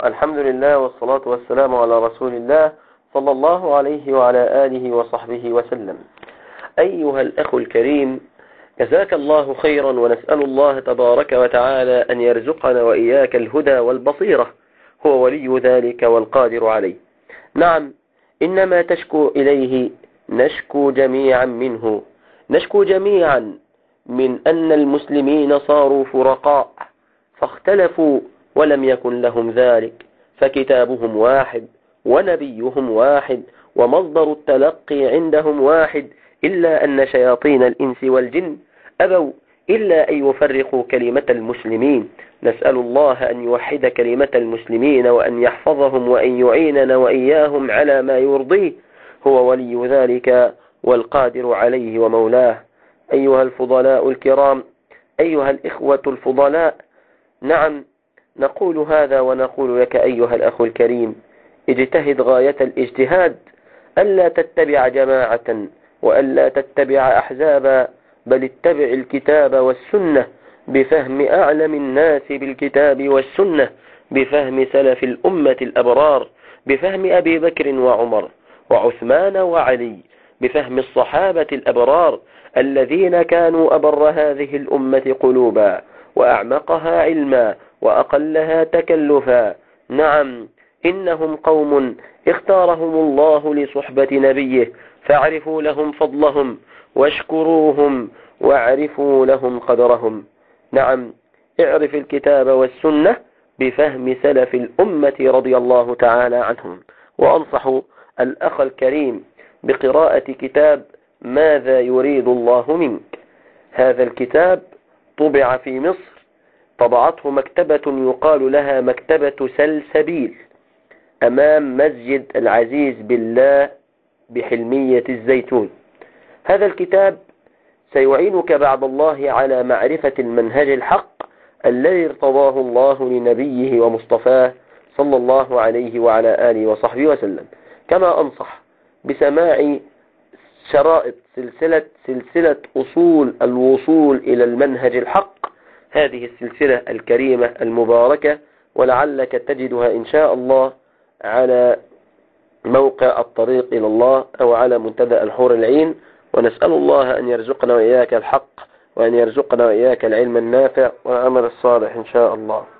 الحمد لله والصلاة والسلام على رسول الله صلى الله عليه وعلى آله وصحبه وسلم. أيها الأخ الكريم، جزاك الله خيرا، ونسأل الله تبارك وتعالى أن يرزقنا وإياك الهدى والبصيرة، هو ولي ذلك والقادر عليه. نعم، إنما تشكو إليه نشكو جميعا منه، نشكو جميعا من أن المسلمين صاروا فرقاء فاختلفوا ولم يكن لهم ذلك، فكتابهم واحد ونبيهم واحد ومصدر التلقي عندهم واحد، إلا أن شياطين الإنس والجن أبوا إلا أن يفرقوا كلمة المسلمين. نسأل الله أن يوحد كلمة المسلمين وأن يحفظهم وأن يعيننا وإياهم على ما يرضيه، هو ولي ذلك والقادر عليه ومولاه. أيها الفضلاء الكرام، أيها الإخوة الفضلاء، نعم، نقول هذا ونقول لك أيها الأخ الكريم: اجتهد غاية الاجتهاد، ألا تتبع جماعة وألا تتبع أحزابا، بل اتبع الكتاب والسنة بفهم أعلم الناس بالكتاب والسنة، بفهم سلف الأمة الأبرار، بفهم أبي بكر وعمر وعثمان وعلي، بفهم الصحابة الأبرار الذين كانوا أبر هذه الأمة قلوبا وأعمقها علما وأقلها تكلفا. نعم، إنهم قوم اختارهم الله لصحبة نبيه، فاعرفوا لهم فضلهم واشكروهم واعرفوا لهم قدرهم. نعم، اعرف الكتاب والسنة بفهم سلف الأمة رضي الله تعالى عنهم. وأنصح الأخ الكريم بقراءة كتاب ماذا يريد الله منك. هذا الكتاب طبع في مصر، طبعته مكتبة يقال لها مكتبة سلسبيل أمام مسجد العزيز بالله بحلمية الزيتون. هذا الكتاب سيعينك بعد الله على معرفة المنهج الحق الذي ارتضاه الله لنبيه ومصطفاه صلى الله عليه وعلى آله وصحبه وسلم. كما أنصح بسماع شرائط سلسلة أصول الوصول إلى المنهج الحق، هذه السلسلة الكريمة المباركة، ولعلك تجدها إن شاء الله على موقع الطريق إلى الله أو على منتدى الحور العين. ونسأل الله أن يرزقنا وإياك الحق، وأن يرزقنا وإياك العلم النافع والعمل الصالح إن شاء الله.